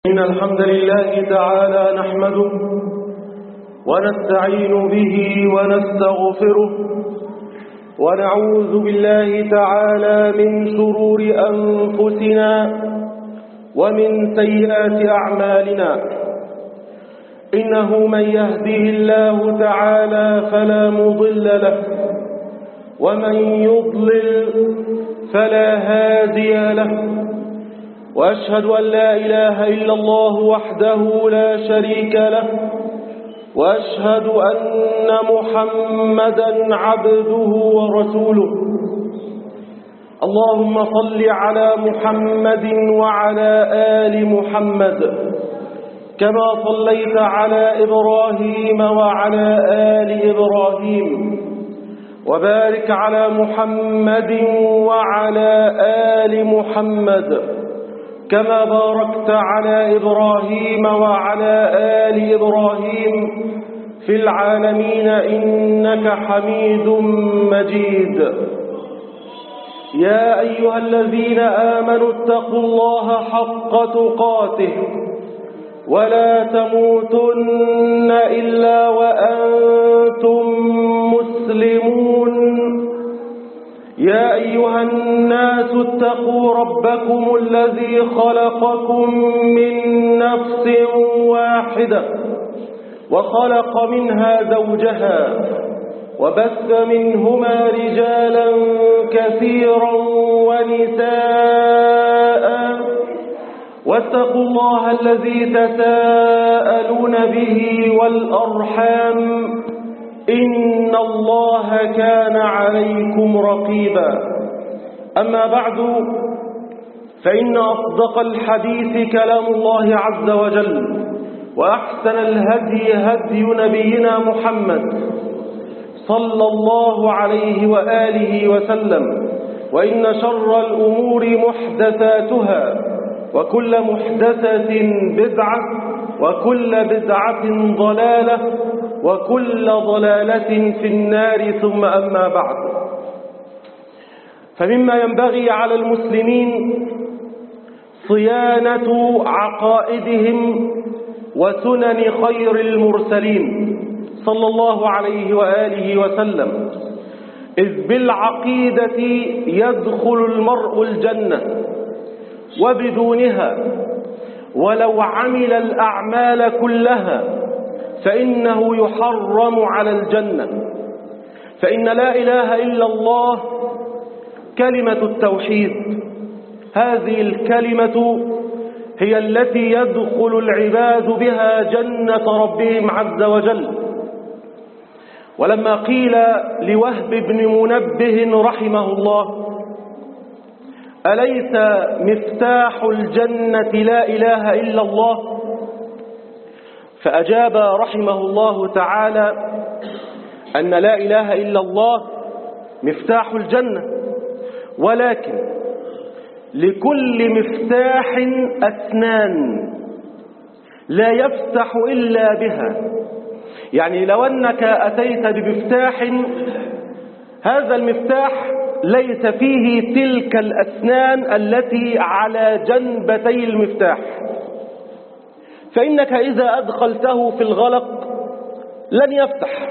إن الحمد لله تعالى نحمده ونستعين به ونستغفره ونعوذ بالله تعالى من شرور أنفسنا ومن سيئات أعمالنا. إنه من يهده الله تعالى فلا مضل له ومن يضلل فلا هادي له، وأشهد أن لا إله إلا الله وحده لا شريك له، وأشهد أن محمدا عبده ورسوله. اللهم صل على محمد وعلى آل محمد كما صليت على إبراهيم وعلى آل إبراهيم، وبارك على محمد وعلى آل محمد كما باركت على إبراهيم وعلى آل إبراهيم في العالمين إنك حميد مجيد. يا أيها الذين آمنوا اتقوا الله حق تقاته ولا تموتن إلا وأنتم مسلمون. يا أيها الناس اتقوا ربكم الذي خلقكم من نفس واحدة وخلق منها زوجها وبث منهما رجالا كثيرا ونساء، واتقوا الله الذي تساءلون به والأرحام إن الله كان عليكم رقيبا. أما بعد، فإن أصدق الحديث كلام الله عز وجل، وأحسن الهدي هدي نبينا محمد صلى الله عليه وآله وسلم، وإن شر الأمور محدثاتها، وكل محدثة بدعة، وكل بدعة ضلالة، وكل ضلالة في النار. ثم أما بعد، فمما ينبغي على المسلمين صيانة عقائدهم وسنن خير المرسلين صلى الله عليه وآله وسلم، إذ بالعقيدة يدخل المرء الجنة، وبدونها ولو عمل الأعمال كلها فإنه يحرم على الجنة. فإن لا إله إلا الله كلمة التوحيد، هذه الكلمة هي التي يدخل العباد بها جنة ربهم عز وجل. ولما قيل لوهب بن منبه رحمه الله: أليس مفتاح الجنة لا إله إلا الله؟ فأجاب رحمه الله تعالى أن لا إله إلا الله مفتاح الجنة، ولكن لكل مفتاح أسنان لا يفتح إلا بها. يعني لو أنك أتيت بمفتاح، هذا المفتاح ليس فيه تلك الأسنان التي على جنبتي المفتاح، فإنك إذا أدخلته في الغلق لن يفتح.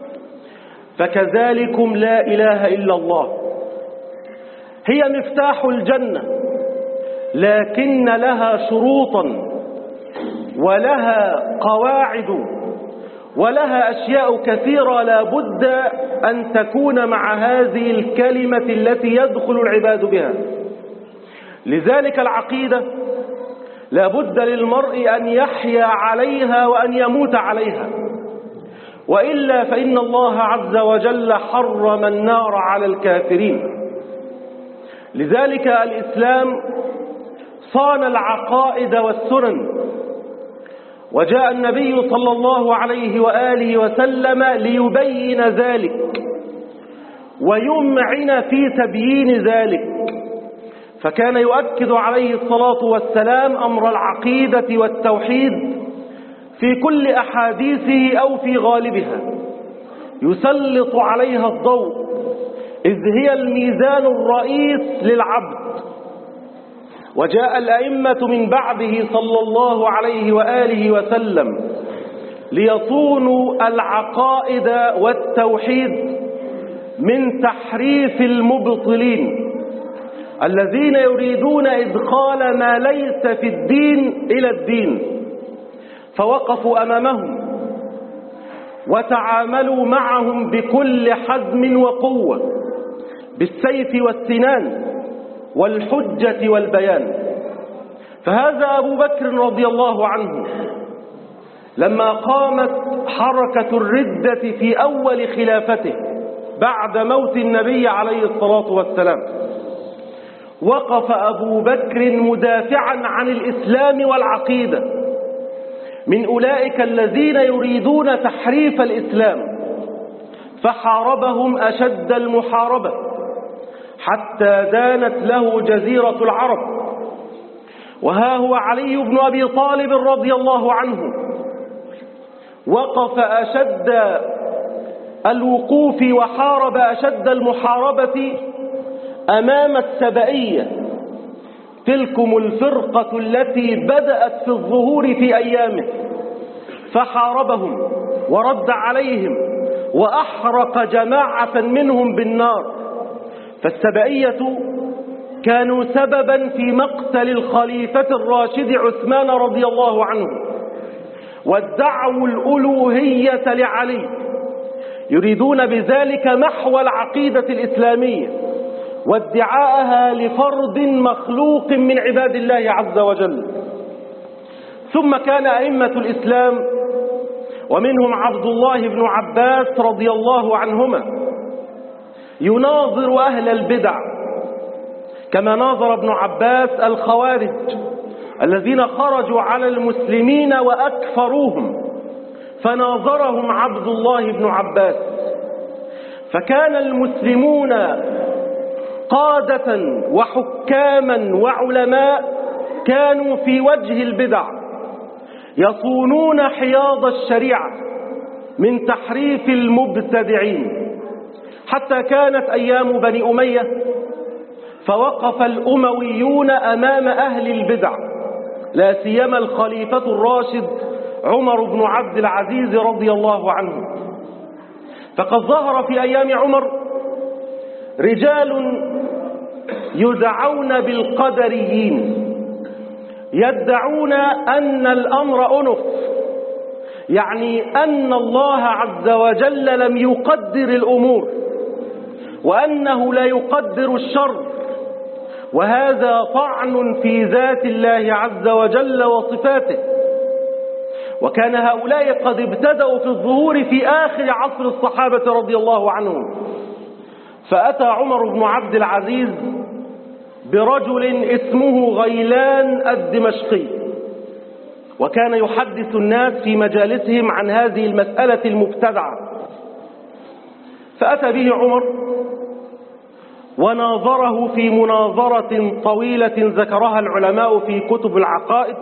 فكذلكم لا إله إلا الله هي مفتاح الجنة، لكن لها شروطا ولها قواعد ولها أشياء كثيرة لا بد أن تكون مع هذه الكلمة التي يدخل العباد بها. لذلك العقيدة لا بد للمرء أن يحيا عليها وأن يموت عليها، وإلا فإن الله عز وجل حرم النار على الكافرين. لذلك الإسلام صان العقائد والسنن، وجاء النبي صلى الله عليه وآله وسلم ليبين ذلك ويمعن في تبيين ذلك، فكان يؤكد عليه الصلاة والسلام أمر العقيدة والتوحيد في كل أحاديثه أو في غالبها، يسلط عليها الضوء، إذ هي الميزان الرئيس للعبد. وجاء الأئمة من بعده صلى الله عليه وآله وسلم ليصونوا العقائد والتوحيد من تحريف المبطلين الذين يريدون إدخال ما ليس في الدين إلى الدين، فوقفوا أمامهم وتعاملوا معهم بكل حزم وقوة بالسيف والسنان والحجة والبيان. فهذا أبو بكر رضي الله عنه لما قامت حركة الردة في أول خلافته بعد موت النبي عليه الصلاة والسلام، وقف أبو بكر مدافعا عن الإسلام والعقيدة من أولئك الذين يريدون تحريف الإسلام، فحاربهم أشد المحاربة حتى دانت له جزيرة العرب. وها هو علي بن أبي طالب رضي الله عنه وقف أشد الوقوف وحارب أشد المحاربة أمام السبئية، تلكم الفرقة التي بدأت في الظهور في أيامه، فحاربهم ورد عليهم وأحرق جماعة منهم بالنار. فالسبئية كانوا سببا في مقتل الخليفة الراشد عثمان رضي الله عنه، وادعوا الألوهية لعلي، يريدون بذلك محو العقيدة الإسلامية وادعاءها لفرد مخلوق من عباد الله عز وجل. ثم كان أئمة الإسلام ومنهم عبد الله بن عباس رضي الله عنهما يناظر أهل البدع، كما ناظر ابن عباس الخوارج الذين خرجوا على المسلمين وأكفروهم، فناظرهم عبد الله بن عباس. فكان المسلمون قادة وحكاما وعلماء كانوا في وجه البدع يصونون حياض الشريعة من تحريف المبتدعين، حتى كانت أيام بني أمية فوقف الأمويون أمام أهل البدع، لا سيما الخليفة الراشد عمر بن عبد العزيز رضي الله عنه. فقد ظهر في أيام عمر رجال يدعون بالقدريين، يدعون أن الأمر أنف، يعني أن الله عز وجل لم يقدر الأمور وأنه لا يقدر الشر، وهذا طعن في ذات الله عز وجل وصفاته. وكان هؤلاء قد ابتدأوا في الظهور في آخر عصر الصحابة رضي الله عنهم. فأتى عمر بن عبد العزيز برجل اسمه غيلان الدمشقي، وكان يحدث الناس في مجالسهم عن هذه المسألة المبتدعة. فأتى به عمر وناظره في مناظرة طويلة ذكرها العلماء في كتب العقائد،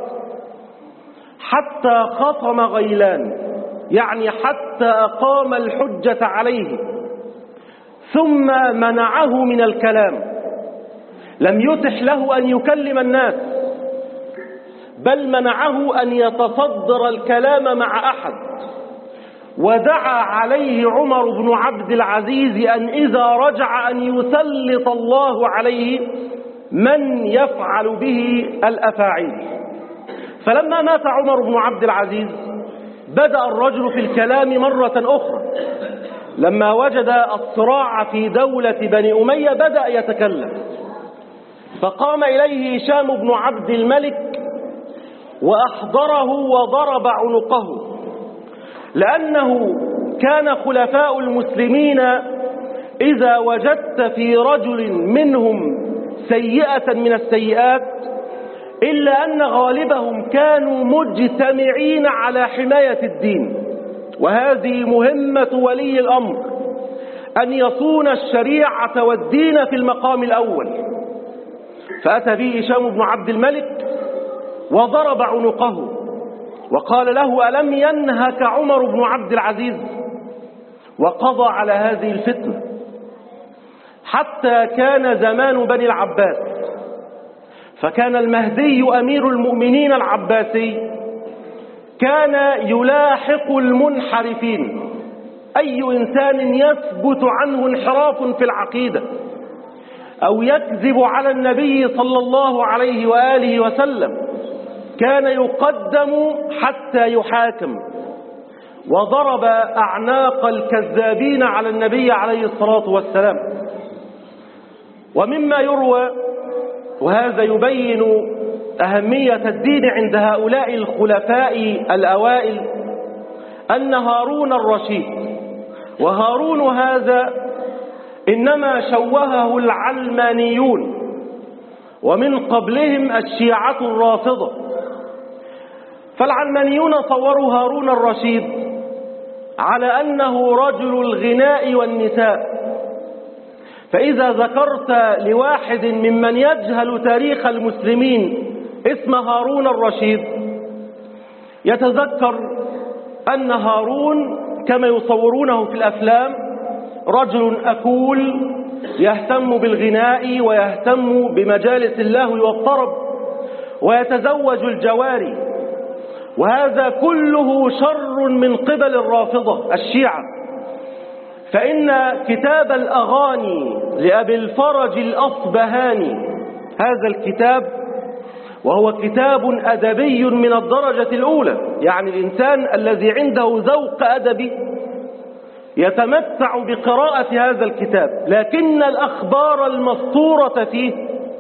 حتى خصم غيلان، يعني حتى أقام الحجة عليه، ثم منعه من الكلام، لم يتح له أن يكلم الناس، بل منعه أن يتصدر الكلام مع أحد. ودعا عليه عمر بن عبد العزيز أن إذا رجع أن يسلط الله عليه من يفعل به الأفاعيل. فلما مات عمر بن عبد العزيز بدأ الرجل في الكلام مرة أخرى، لما وجد الصراع في دولة بني أمية بدأ يتكلم. فقام إليه هشام بن عبد الملك وأحضره وضرب عنقه، لأنه كان خلفاء المسلمين إذا وجدت في رجل منهم سيئة من السيئات، إلا أن غالبهم كانوا مجتمعين على حماية الدين، وهذه مهمة ولي الأمر، أن يصون الشريعة والدين في المقام الأول. فأتى به هشام بن عبد الملك وضرب عنقه وقال له: ألم ينهك عمر بن عبد العزيز؟ وقضى على هذه الفتنة حتى كان زمان بني العباس، فكان المهدي أمير المؤمنين العباسي كان يلاحق المنحرفين، أي إنسان يثبت عنه انحراف في العقيدة أو يكذب على النبي صلى الله عليه وآله وسلم كان يقدم حتى يحاكم، وضرب أعناق الكذابين على النبي عليه الصلاة والسلام. ومما يروى، وهذا يبين أهمية الدين عند هؤلاء الخلفاء الأوائل، أن هارون الرشيد، وهارون هذا إنما شوهه العلمانيون ومن قبلهم الشيعة الرافضة. فالعلمانيون صوروا هارون الرشيد على أنه رجل الغناء والنساء، فإذا ذكرت لواحد ممن يجهل تاريخ المسلمين اسم هارون الرشيد يتذكر أن هارون كما يصورونه في الأفلام رجل أكول يهتم بالغناء ويهتم بمجالس اللهو والطرب ويتزوج الجواري، وهذا كله شر من قبل الرافضة الشيعة. فإن كتاب الأغاني لأبي الفرج الأصبهاني، هذا الكتاب وهو كتاب أدبي من الدرجة الأولى، يعني الإنسان الذي عنده ذوق أدبي يتمتع بقراءة هذا الكتاب، لكن الأخبار المسطورة فيه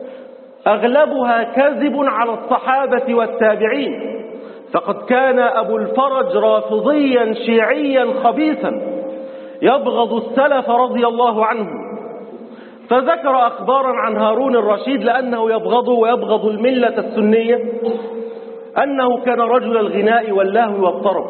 أغلبها كذب على الصحابة والتابعين، فقد كان أبو الفرج رافضيا شيعيا خبيثا يبغض السلف رضي الله عنهم، فذكر أخبارا عن هارون الرشيد لأنه يبغضه ويبغض الملة السنية، أنه كان رجل الغناء واللهو والطرب.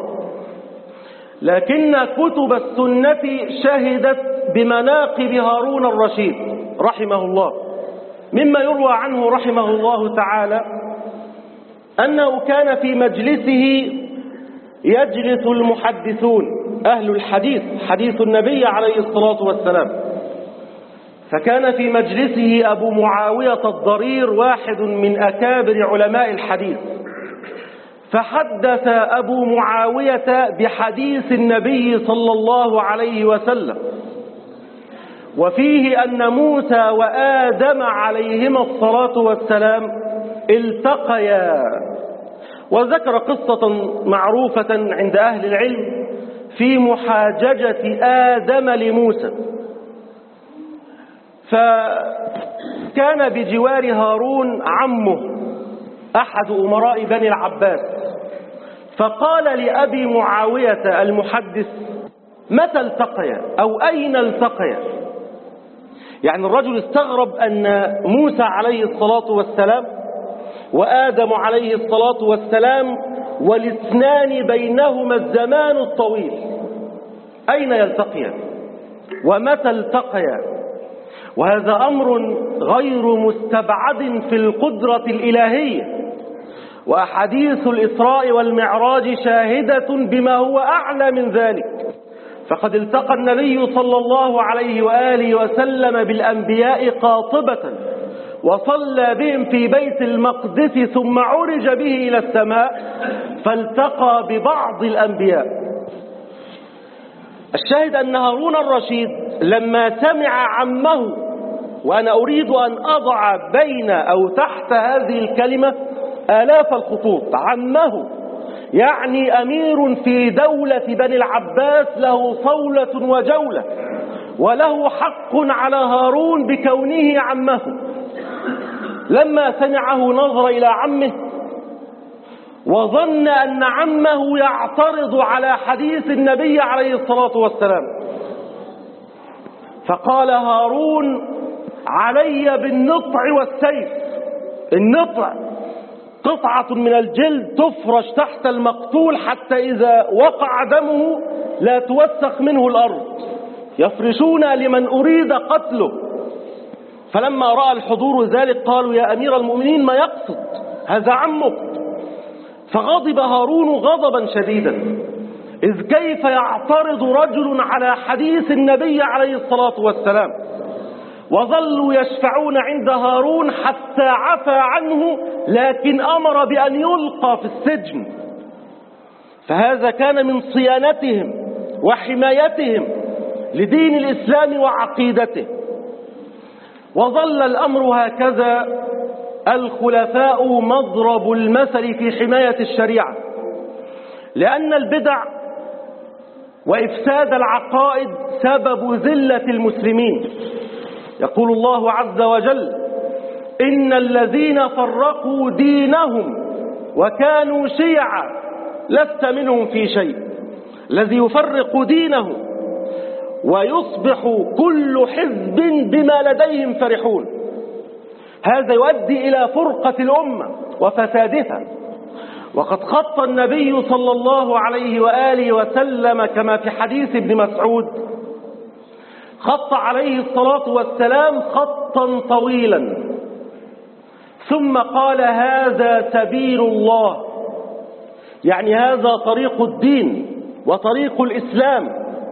لكن كتب السنة شهدت بمناقب هارون الرشيد رحمه الله. مما يروى عنه رحمه الله تعالى أنه كان في مجلسه يجلس المحدثون أهل الحديث، حديث النبي عليه الصلاة والسلام، فكان في مجلسه أبو معاوية الضرير واحد من أكابر علماء الحديث، فحدث أبو معاوية بحديث النبي صلى الله عليه وسلم، وفيه أن موسى وآدم عليهما الصلاة والسلام التقيا، وذكر قصة معروفة عند أهل العلم في محاججة آدم لموسى. فكان بجوار هارون عمه أحد أمراء بني العباس، فقال لأبي معاوية المحدث: متى التقيا أو أين التقيا؟ يعني الرجل استغرب أن موسى عليه الصلاة والسلام وآدم عليه الصلاة والسلام والاثنان بينهما الزمان الطويل، أين يلتقيا ومتى التقيا؟ وهذا أمر غير مستبعد في القدرة الإلهية، وأحاديث الإسراء والمعراج شاهدة بما هو أعلى من ذلك، فقد التقى النبي صلى الله عليه وآله وسلم بالأنبياء قاطبة وصلى بهم في بيت المقدس ثم عرج به إلى السماء فالتقى ببعض الأنبياء. الشاهد أن هارون الرشيد لما سمع عمه، وأنا أريد أن أضع بين أو تحت هذه الكلمة آلاف الخطوط، عمه يعني أمير في دولة بني العباس له صولة وجولة وله حق على هارون بكونه عمه. لما سمعه نظر إلى عمه وظن أن عمه يعترض على حديث النبي عليه الصلاة والسلام، فقال هارون: علي بالنطع والسيف. النطع قطعة من الجلد تفرش تحت المقتول حتى إذا وقع دمه لا توسخ منه الأرض، يفرشون لمن أريد قتله. فلما رأى الحضور ذلك قالوا: يا أمير المؤمنين ما يقصد هذا عمك. فغضب هارون غضبا شديدا، إذ كيف يعترض رجل على حديث النبي عليه الصلاة والسلام؟ وظلوا يشفعون عند هارون حتى عفى عنه، لكن أمر بأن يلقى في السجن. فهذا كان من صيانتهم وحمايتهم لدين الإسلام وعقيدته. وظل الأمر هكذا، الخلفاء مضرب المثل في حماية الشريعة، لأن البدع وإفساد العقائد سبب ذلة المسلمين. يقول الله عز وجل: إن الذين فرقوا دينهم وكانوا شيعا لست منهم في شيء. الذي يفرق دينه ويصبح كل حزب بما لديهم فرحون، هذا يؤدي إلى فرقة الأمة وفسادها. وقد خط النبي صلى الله عليه وآله وسلم كما في حديث ابن مسعود، خط عليه الصلاة والسلام خطا طويلا، ثم قال: هذا سبيل الله، يعني هذا طريق الدين وطريق الإسلام.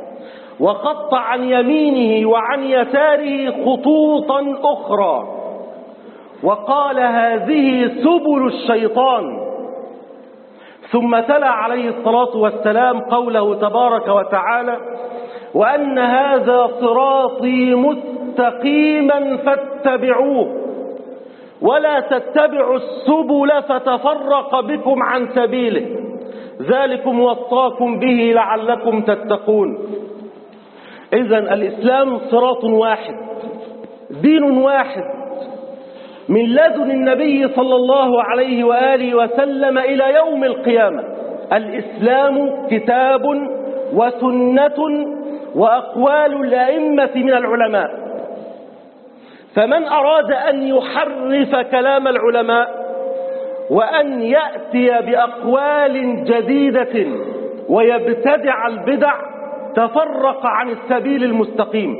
وخط عن يمينه وعن يساره خطوطا أخرى وقال: هذه سبل الشيطان. ثم تلا عليه الصلاة والسلام قوله تبارك وتعالى: وأن هذا صراطي مستقيما فاتبعوه ولا تتبعوا السبل فتفرق بكم عن سبيله ذلكم وصاكم به لعلكم تتقون. إذن الإسلام صراط واحد، دين واحد، من لدن النبي صلى الله عليه وآله وسلم إلى يوم القيامة. الإسلام كتاب وسنة وأقوال الأئمة من العلماء. فمن أراد أن يحرف كلام العلماء وأن يأتي بأقوال جديدة ويبتدع البدع تفرق عن السبيل المستقيم.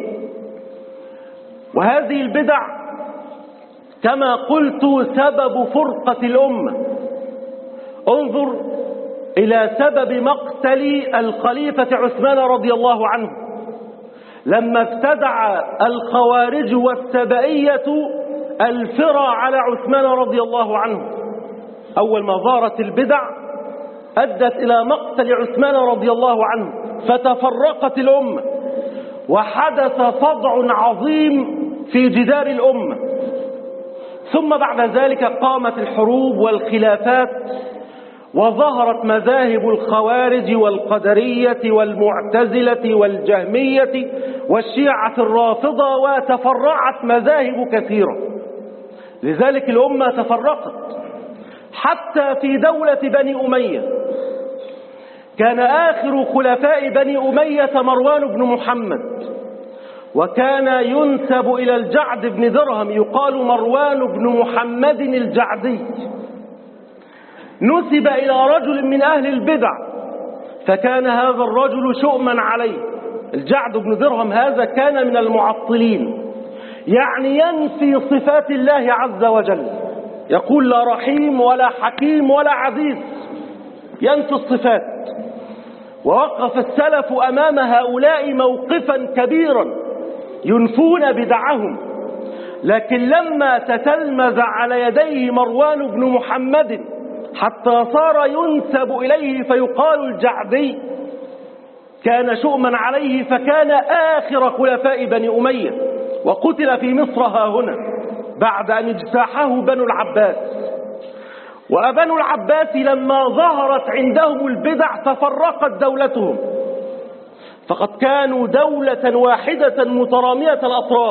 وهذه البدع كما قلت سبب فرقة الأمة. انظر إلى سبب مقتل الخليفة عثمان رضي الله عنه، لما ابتدع الخوارج والسبائية الفرى على عثمان رضي الله عنه. أول ما ظهرت البدع أدت إلى مقتل عثمان رضي الله عنه، فتفرقت الأمة وحدث صدع عظيم في جدار الأمة. ثم بعد ذلك قامت الحروب والخلافات، وظهرت مذاهب الخوارج والقدرية والمعتزلة والجهمية والشيعة الرافضة، وتفرعت مذاهب كثيرة. لذلك الأمة تفرقت حتى في دولة بني أمية. كان آخر خلفاء بني أمية مروان بن محمد، وكان ينسب إلى الجعد بن درهم، يقال مروان بن محمد الجعدي. نسب إلى رجل من أهل البدع، فكان هذا الرجل شؤما عليه. الجعد بن درهم هذا كان من المعطلين، يعني ينفي صفات الله عز وجل، يقول لا رحيم ولا حكيم ولا عزيز، ينفي الصفات. ووقف السلف أمام هؤلاء موقفا كبيرا ينفون بدعهم. لكن لما تتلمذ على يديه مروان بن محمد حتى صار ينسب إليه فيقال الجعدي، كان شؤما عليه، فكان آخر خلفاء بني أمية، وقتل في مصر هاهنا بعد أن اجتاحه بنو العباس. وبنو العباس لما ظهرت عندهم البدع تفرقت دولتهم، فقد كانوا دولة واحدة مترامية الأطراف،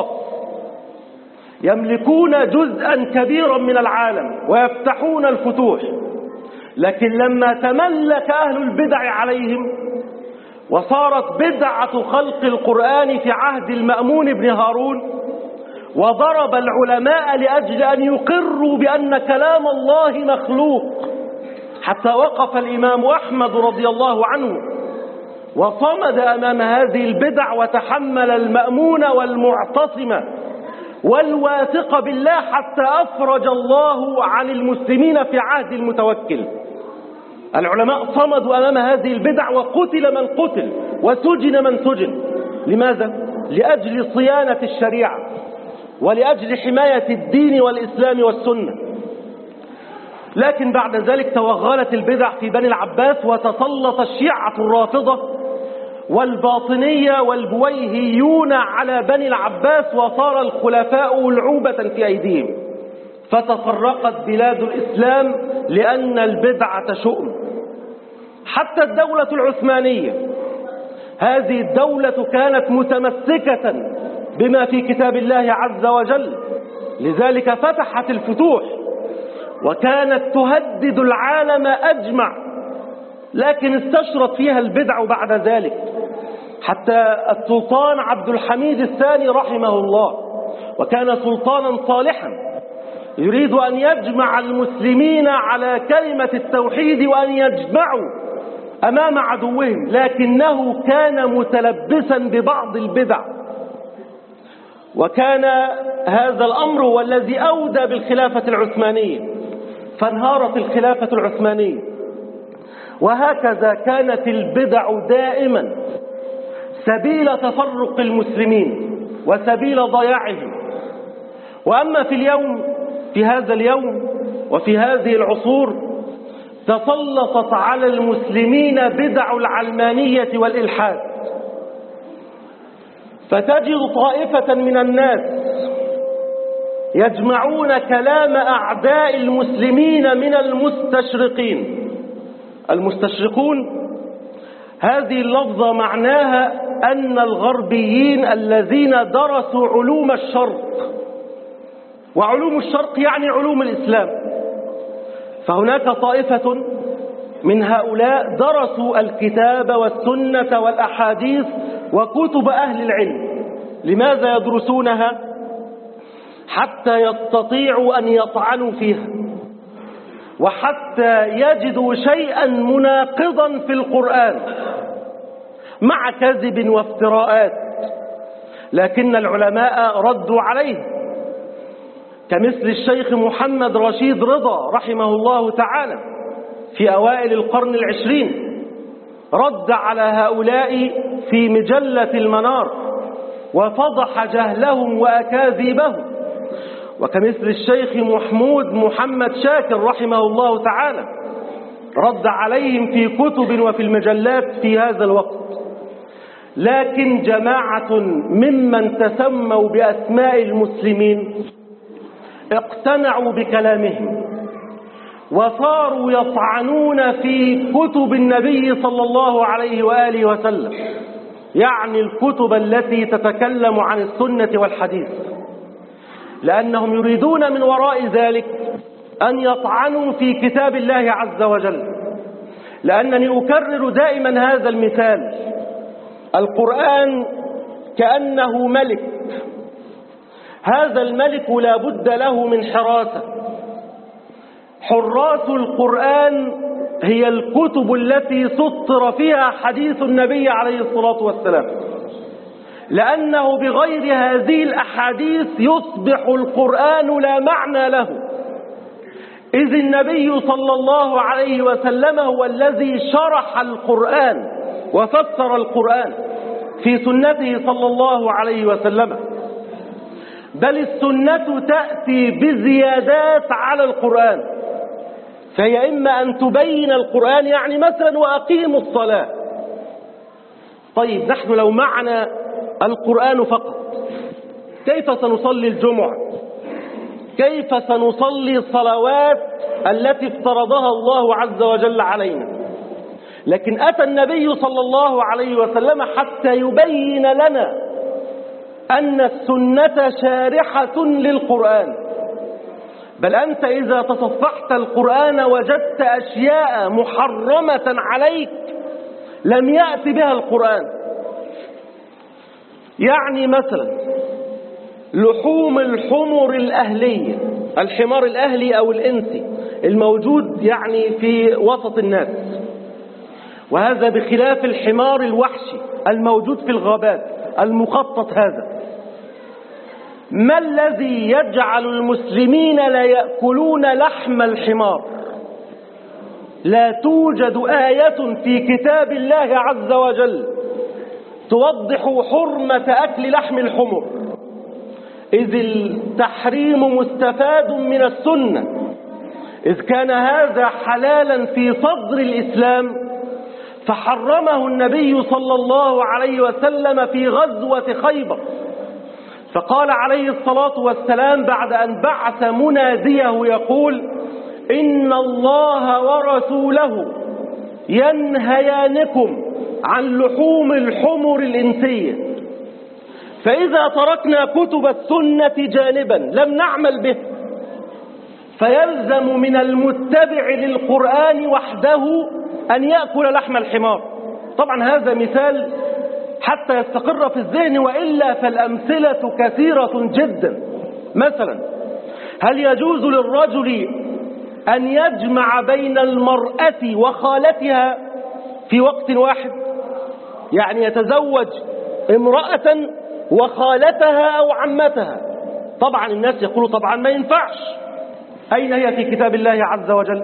يملكون جزءا كبيرا من العالم ويفتحون الفتوح. لكن لما تملك أهل البدع عليهم وصارت بدعة خلق القرآن في عهد المأمون بن هارون، وضرب العلماء لأجل أن يقروا بأن كلام الله مخلوق، حتى وقف الإمام أحمد رضي الله عنه وصمد أمام هذه البدع، وتحمل المأمون والمعتصم والواثق بالله حتى أفرج الله عن المسلمين في عهد المتوكل. العلماء صمدوا أمام هذه البدع، وقتل من قتل وسجن من سجن. لماذا؟ لأجل صيانة الشريعة ولأجل حماية الدين والإسلام والسنة. لكن بعد ذلك توغلت البدع في بني العباس، وتسلط الشيعة الرافضة والباطنية والبويهيون على بني العباس، وصار الخلفاء لعوبة في أيديهم، فتفرقت بلاد الإسلام لأن البدعة شؤم. حتى الدولة العثمانية، هذه الدولة كانت متمسكة بما في كتاب الله عز وجل، لذلك فتحت الفتوح وكانت تهدد العالم أجمع، لكن استشرت فيها البدع بعد ذلك. حتى السلطان عبد الحميد الثاني رحمه الله، وكان سلطانا صالحا يريد أن يجمع المسلمين على كلمة التوحيد وأن يجمعوا أمام عدوهم، لكنه كان متلبسا ببعض البدع، وكان هذا الأمر هو الذي أودى بالخلافة العثمانية، فانهارت الخلافة العثمانية. وهكذا كانت البدع دائما سبيل تفرق المسلمين وسبيل ضياعهم. وأما في هذا اليوم وفي هذه العصور تسلطت على المسلمين بدع العلمانية والإلحاد، فتجد طائفة من الناس يجمعون كلام أعداء المسلمين من المستشرقين. المستشرقون هذه اللفظة معناها أن الغربيين الذين درسوا علوم الشرق، وعلوم الشرق يعني علوم الإسلام. فهناك طائفة من هؤلاء درسوا الكتاب والسنة والأحاديث وكتب أهل العلم. لماذا يدرسونها؟ حتى يستطيعوا أن يطعنوا فيها، وحتى يجدوا شيئا مناقضا في القرآن مع كذب وافتراءات، لكن العلماء ردوا عليه، كمثل الشيخ محمد رشيد رضا رحمه الله تعالى في أوائل القرن العشرين، رد على هؤلاء في مجلة المنار وفضح جهلهم وأكاذيبهم، وكمثل الشيخ محمد شاكر رحمه الله تعالى رد عليهم في كتب وفي المجلات في هذا الوقت. لكن جماعة ممن تسموا بأسماء المسلمين اقتنعوا بكلامهم، وصاروا يطعنون في كتب النبي صلى الله عليه وآله وسلم، يعني الكتب التي تتكلم عن السنة والحديث، لأنهم يريدون من وراء ذلك أن يطعنوا في كتاب الله عز وجل. لأنني أكرر دائما هذا المثال: القرآن كأنه ملك، هذا الملك لا بد له من حراسة. حراس القرآن هي الكتب التي سطر فيها حديث النبي عليه الصلاة والسلام، لأنه بغير هذه الأحاديث يصبح القرآن لا معنى له، إذ النبي صلى الله عليه وسلم هو الذي شرح القرآن وفسر القرآن في سنته صلى الله عليه وسلم، بل السنة تأتي بزيادات على القرآن، فهي إما أن تبين القرآن، يعني مثلا وأقيموا الصلاة. طيب نحن لو معنا القرآن فقط كيف سنصلي الجمعة؟ كيف سنصلي الصلوات التي افترضها الله عز وجل علينا؟ لكن أتى النبي صلى الله عليه وسلم حتى يبين لنا أن السنة شارحة للقرآن، بل أنت إذا تصفحت القرآن وجدت أشياء محرمة عليك لم يأتي بها القرآن. يعني مثلا لحوم الحمر الأهلية، الحمار الأهلي أو الإنسي الموجود يعني في وسط الناس، وهذا بخلاف الحمار الوحشي الموجود في الغابات المخطط. هذا ما الذي يجعل المسلمين لا يأكلون لحم الحمار؟ لا توجد آية في كتاب الله عز وجل توضح حرمة أكل لحم الحمر، إذ التحريم مستفاد من السنة، إذ كان هذا حلالا في صدر الإسلام فحرمه النبي صلى الله عليه وسلم في غزوة خيبر، فقال عليه الصلاة والسلام بعد أن بعث مناديه يقول: إن الله ورسوله ينهيانكم عن لحوم الحمر الإنسية، فإذا تركنا كتب السنة جانبا لم نعمل به فيلزم من المتبع للقرآن وحده أن يأكل لحم الحمار. طبعا هذا مثال حتى يستقر في الذهن، وإلا فالأمثلة كثيرة جدا. مثلا، هل يجوز للرجل أن يجمع بين المرأة وخالتها في وقت واحد؟ يعني يتزوج امرأة وخالتها أو عمتها. طبعا الناس يقولوا طبعا ما ينفعش. أين هي في كتاب الله عز وجل؟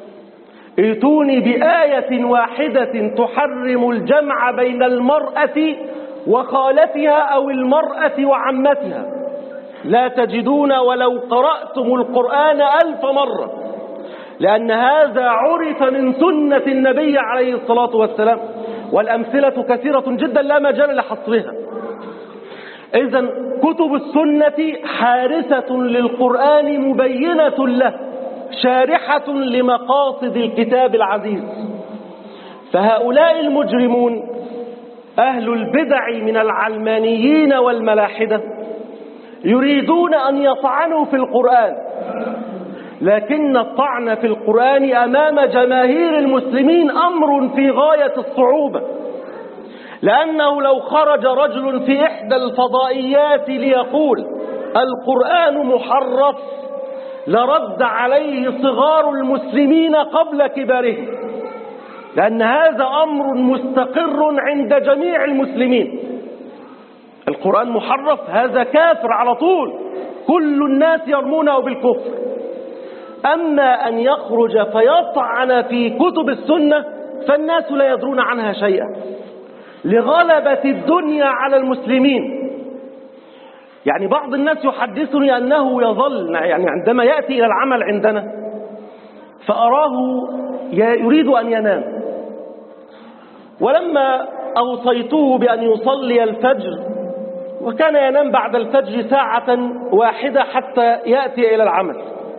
ائتوني بآية واحدة تحرم الجمع بين المرأة وخالتها أو المرأة وعمتها. لا تجدون ولو قرأتم القرآن 1000 مرة، لأن هذا عرف من سنة النبي عليه الصلاة والسلام، والأمثلة كثيرة جدا لا مجال لحصرها. إذن كتب السنة حارسة للقرآن مبينة له، شارحة لمقاصد الكتاب العزيز. فهؤلاء المجرمون أهل البدع من العلمانيين والملاحدة يريدون أن يطعنوا في القرآن، لكن الطعن في القرآن أمام جماهير المسلمين أمر في غاية الصعوبة، لأنه لو خرج رجل في إحدى الفضائيات ليقول القرآن محرف لرد عليه صغار المسلمين قبل كبارهم، لأن هذا أمر مستقر عند جميع المسلمين. القرآن محرف، هذا كافر على طول، كل الناس يرمونه بالكفر. أما أن يخرج فيطعن في كتب السنة فالناس لا يدرون عنها شيئا لغلبة الدنيا على المسلمين. يعني بعض الناس يحدثني أنه يظل يعني عندما يأتي إلى العمل عندنا فأراه يريد أن ينام، ولما أوصيته بأن يصلي الفجر وكان ينام بعد الفجر ساعة واحدة حتى يأتي إلى العمل،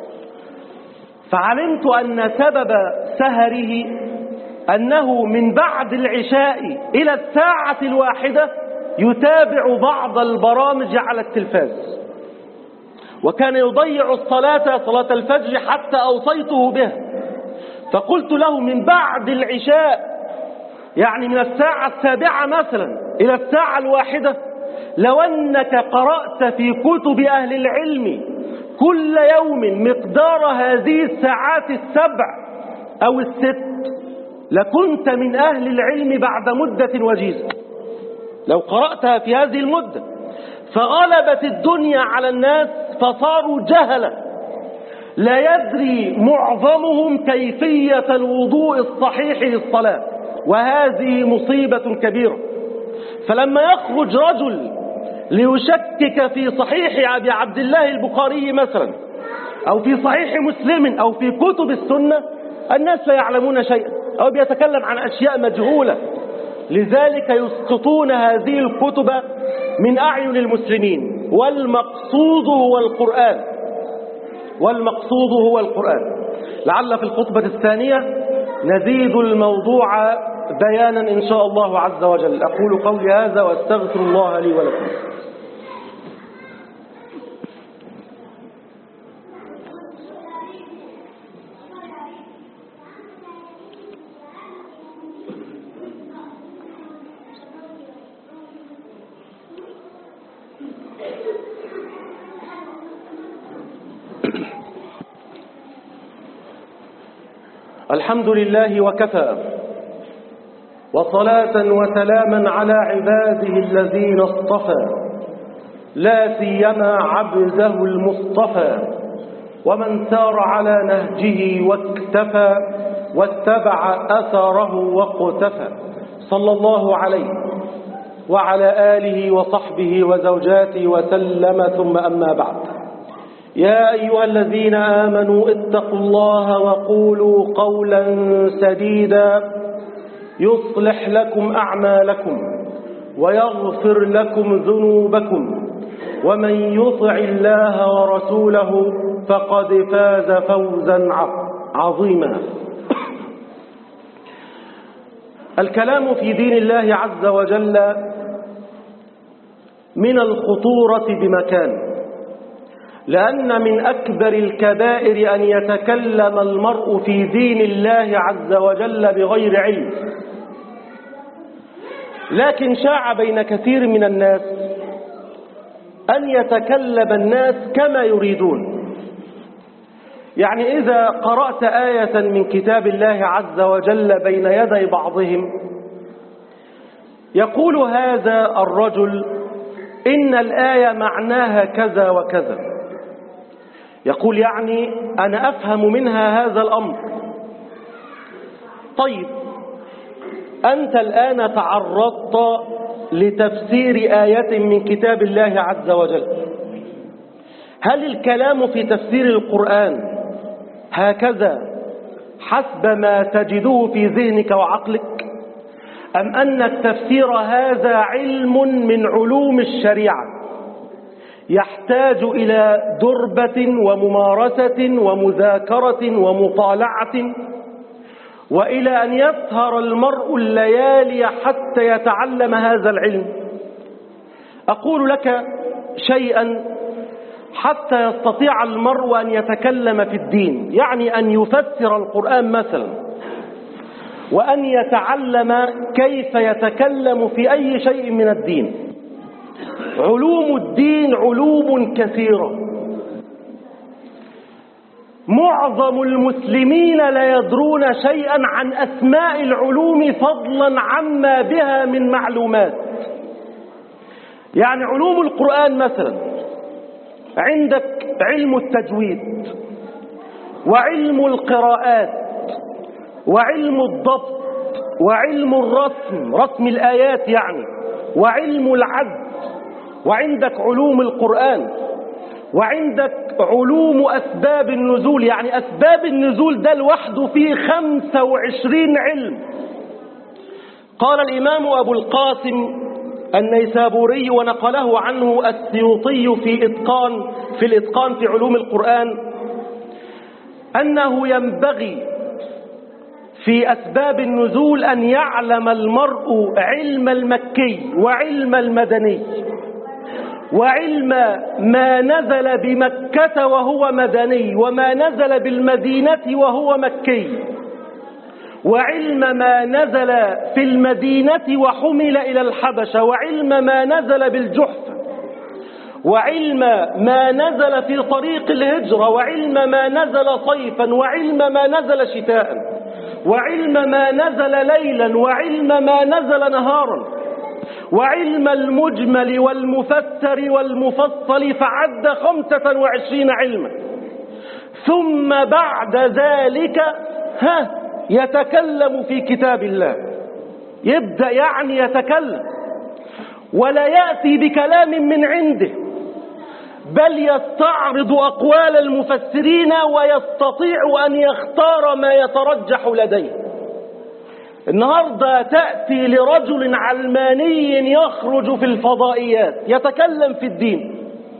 فعلمت أن سبب سهره أنه من بعد العشاء إلى الساعة الواحدة يتابع بعض البرامج على التلفاز، وكان يضيع صلاة الفجر حتى أوصيته بها، فقلت له من بعد العشاء يعني من الساعة 7 مثلا إلى الساعة 1 لو أنك قرأت في كتب أهل العلم كل يوم مقدار هذه الساعات 7 أو 6 لكنت من أهل العلم بعد مدة وجيزة، لو قرأتها في هذه المدة. فغلبت الدنيا على الناس فصاروا جهلة، لا يدري معظمهم كيفية الوضوء الصحيح للصلاة، وهذه مصيبة كبيرة. فلما يخرج رجل ليشكك في صحيح أبي عبد الله البخاري مثلا أو في صحيح مسلم أو في كتب السنة الناس لا يعلمون شيئا، أو بيتكلم عن أشياء مجهولة، لذلك يسقطون هذه الكتب من أعين المسلمين. والمقصود هو القرآن. لعل في الخطبة الثانية نزيد الموضوع بيانا إن شاء الله عز وجل. أقول قولي هذا وأستغفر الله لي ولكم. الحمد لله وكفى، وصلاة وسلاما على عباده الذين اصطفى، لا سيما عبده المصطفى، ومن سار على نهجه واكتفى واتبع أثره واقتفى، صلى الله عليه وعلى آله وصحبه وزوجاته وسلم، ثم أما بعد. يا أيها الذين آمنوا اتقوا الله وقولوا قولا سديدا يصلح لكم أعمالكم ويغفر لكم ذنوبكم، ومن يطع الله ورسوله فقد فاز فوزا عظيما. الكلام في دين الله عز وجل من الخطورة بمكان، لأن من أكبر الكبائر أن يتكلم المرء في دين الله عز وجل بغير علم. لكن شاع بين كثير من الناس أن يتكلم الناس كما يريدون. يعني إذا قرأت آية من كتاب الله عز وجل بين يدي بعضهم يقول هذا الرجل إن الآية معناها كذا وكذا، يقول يعني أنا أفهم منها هذا الأمر. طيب أنت الآن تعرضت لتفسير آية من كتاب الله عز وجل، هل الكلام في تفسير القرآن هكذا حسب ما تجده في ذهنك وعقلك، أم أن التفسير هذا علم من علوم الشريعة يحتاج إلى دربة وممارسة ومذاكرة ومطالعة، وإلى أن يسهر المرء الليالي حتى يتعلم هذا العلم؟ أقول لك شيئا حتى يستطيع المرء أن يتكلم في الدين، يعني أن يفسر القرآن مثلا، وأن يتعلم كيف يتكلم في أي شيء من الدين. علوم الدين علوم كثيرة، معظم المسلمين لا يدرون شيئا عن أسماء العلوم فضلا عما بها من معلومات. يعني علوم القرآن مثلا، عندك علم التجويد وعلم القراءات وعلم الضبط وعلم الرسم، رسم الآيات يعني، وعلم العد، وعندك علوم القرآن، وعندك علوم أسباب النزول. يعني أسباب النزول ده لوحده فيه 25 علم. قال الإمام أبو القاسم النيسابوري ونقله عنه السيوطي في الإتقان في علوم القرآن أنه ينبغي في أسباب النزول أن يعلم المرء علم المكي وعلم المدني، وعلم ما نزل بمكة وهو مدني، وما نزل بالمدينة وهو مكي، وعلم ما نزل في المدينة وحمل إلى الحبشة، وعلم ما نزل بالجحفة، وعلم ما نزل في طريق الهجرة، وعلم ما نزل صيفا، وعلم ما نزل شتاء، وعلم ما نزل ليلا، وعلم ما نزل نهارا، وعلم المجمل والمفسر والمفصل، فعد 25 علما. ثم بعد ذلك يتكلم في كتاب الله، يبدأ يعني يتكلم، ولا يأتي بكلام من عنده، بل يستعرض أقوال المفسرين ويستطيع أن يختار ما يترجح لديه. النهاردة تأتي لرجل علماني يخرج في الفضائيات يتكلم في الدين،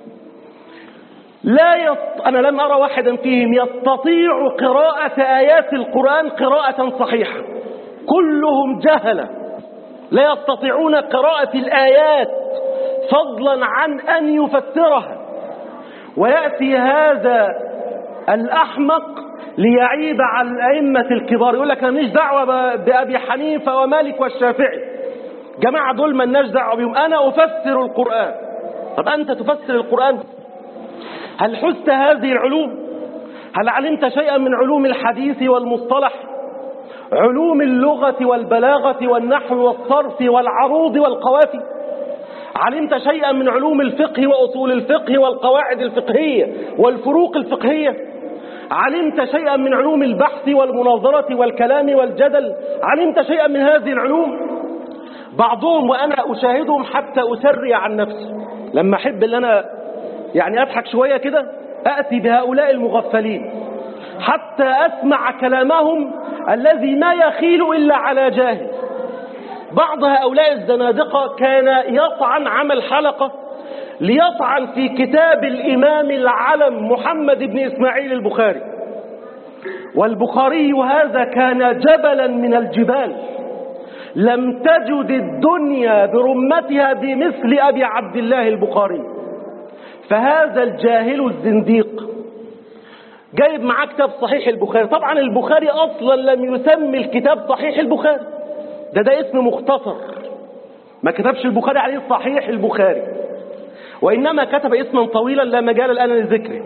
أنا لم أرى واحدا فيهم يستطيع قراءة آيات القرآن قراءة صحيحة، كلهم جهلة لا يستطيعون قراءة الآيات فضلا عن أن يفسرها. ويأتي هذا الأحمق ليعيب على الأئمة الكبار، يقول لك أنا ماليش دعوة بأبي حنيفة ومالك والشافعي، جماعة دول ما لناش دعوة بهم، أنا أفسر القرآن. طب أنت تفسر القرآن؟ هل حزت هذه العلوم؟ هل علمت شيئا من علوم الحديث والمصطلح، علوم اللغة والبلاغة والنحو والصرف والعروض والقوافي؟ علمت شيئا من علوم الفقه وأصول الفقه والقواعد الفقهية والفروق الفقهية؟ علمت شيئا من علوم البحث والمناظرة والكلام والجدل؟ علمت شيئا من هذه العلوم؟ بعضهم وأنا أشاهدهم حتى أسري عن نفسي، لما أحب أن أنا يعني أضحك شوية كده أأتي بهؤلاء المغفلين حتى أسمع كلامهم الذي ما يخيل إلا على جاهل. بعض هؤلاء الزنادقة كان يطعن، عمل حلقة ليطعن في كتاب الإمام العلم محمد بن إسماعيل البخاري، والبخاري هذا كان جبلا من الجبال، لم تجد الدنيا برمتها بمثل أبي عبد الله البخاري. فهذا الجاهل الزنديق جايب معاه كتاب صحيح البخاري. طبعا البخاري أصلا لم يسمي الكتاب صحيح البخاري، ده اسم مختصر، ما كتبش البخاري عليه صحيح البخاري، وإنما كتب اسما طويلا لا مجال الآن لذكره.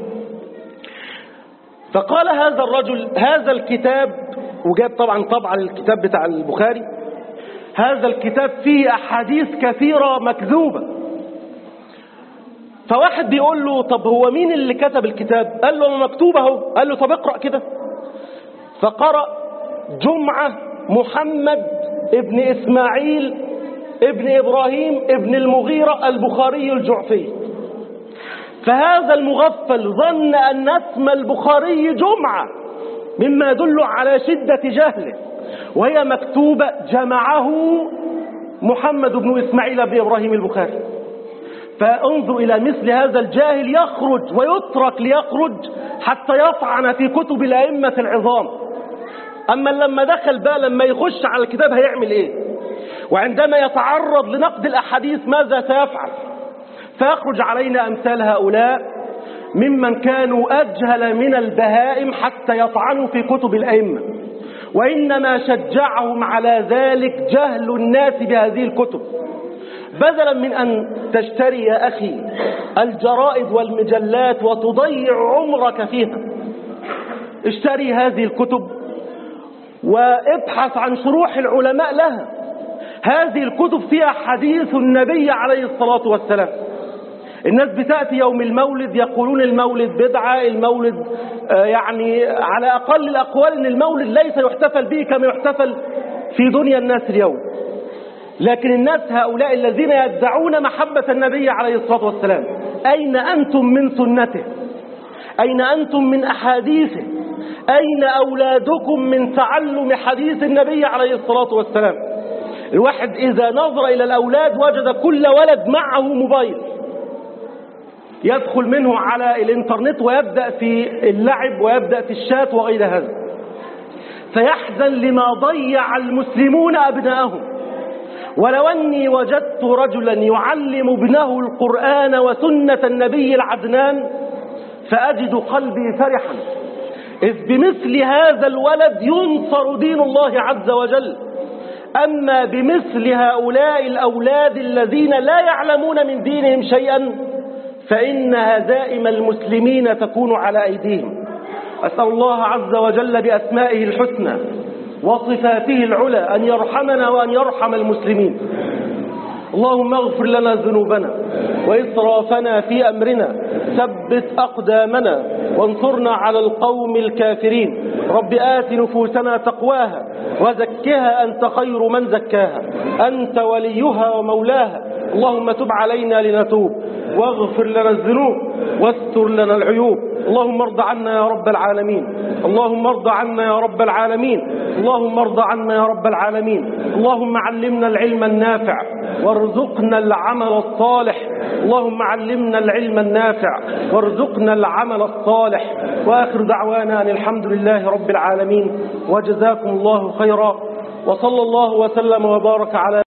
فقال هذا الرجل هذا الكتاب، وجاب طبعا طبعا الكتاب بتاع البخاري، هذا الكتاب فيه أحاديث كثيرة مكذوبة. فواحد بيقول له طب هو مين اللي كتب الكتاب؟ قال له مكتوب اهو. قال له طب اقرأ كده. فقرأ جمعة محمد ابن إسماعيل ابن إبراهيم ابن المغيرة البخاري الجعفي. فهذا المغفل ظن أن اسم البخاري جمعة، مما يدل على شدة جهله، وهي مكتوبة جمعه محمد بن إسماعيل بن إبراهيم البخاري. فانظر إلى مثل هذا الجاهل يخرج ويترك ليخرج حتى يطعن في كتب الأئمة العظام. أما لما دخل بقى لما يخش على الكتاب هيعمل إيه؟ وعندما يتعرض لنقد الأحاديث ماذا سيفعل؟ فيخرج علينا أمثال هؤلاء ممن كانوا أجهل من البهائم حتى يطعنوا في كتب الأئمة، وإنما شجعهم على ذلك جهل الناس بهذه الكتب. بدلا من أن تشتري يا أخي الجرائد والمجلات وتضيع عمرك فيها، اشتري هذه الكتب وابحث عن شروح العلماء لها. هذه الكتب فيها حديث النبي عليه الصلاة والسلام. الناس بتأتي يوم المولد يقولون المولد بدعة، المولد يعني على أقل الأقوال أن المولد ليس يحتفل به كما يحتفل في دنيا الناس اليوم. لكن الناس هؤلاء الذين يدعون محبة النبي عليه الصلاة والسلام، أين أنتم من سنته؟ أين أنتم من أحاديثه؟ أين أولادكم من تعلم حديث النبي عليه الصلاة والسلام؟ الواحد إذا نظر إلى الأولاد وجد كل ولد معه موبايل يدخل منه على الإنترنت ويبدأ في اللعب ويبدأ في الشات وغير هذا، فيحزن لما ضيع المسلمون أبناءهم. ولو أني وجدت رجلا يعلم ابنه القرآن وسنة النبي العدنان فأجد قلبي فرحا، إذ بمثل هذا الولد ينصر دين الله عز وجل. أما بمثل هؤلاء الأولاد الذين لا يعلمون من دينهم شيئا فإن هزائم المسلمين تكون على أيديهم. أسأل الله عز وجل بأسمائه الحسنى وصفاته العلى أن يرحمنا وأن يرحم المسلمين. اللهم اغفر لنا ذنوبنا وإسرافنا في أمرنا، ثبت أقدامنا وانصرنا على القوم الكافرين. رب آت نفوسنا تقواها وزكها أنت خير من زكاها، أنت وليها ومولاها. اللهم تب علينا لنتوب، واغفر لنا الذنوب واستر لنا العيوب. اللهم ارض عنا يا رب العالمين، اللهم ارض عنا يا رب العالمين، اللهم ارض عنا يا رب العالمين. اللهم علمنا العلم النافع وارزقنا العمل الصالح. اللهم علمنا العلم النافع وارزقنا العمل الصالح. وآخر دعوانا أن الحمد لله رب العالمين، وجزاكم الله خيرا، وصلى الله وسلم وبارك على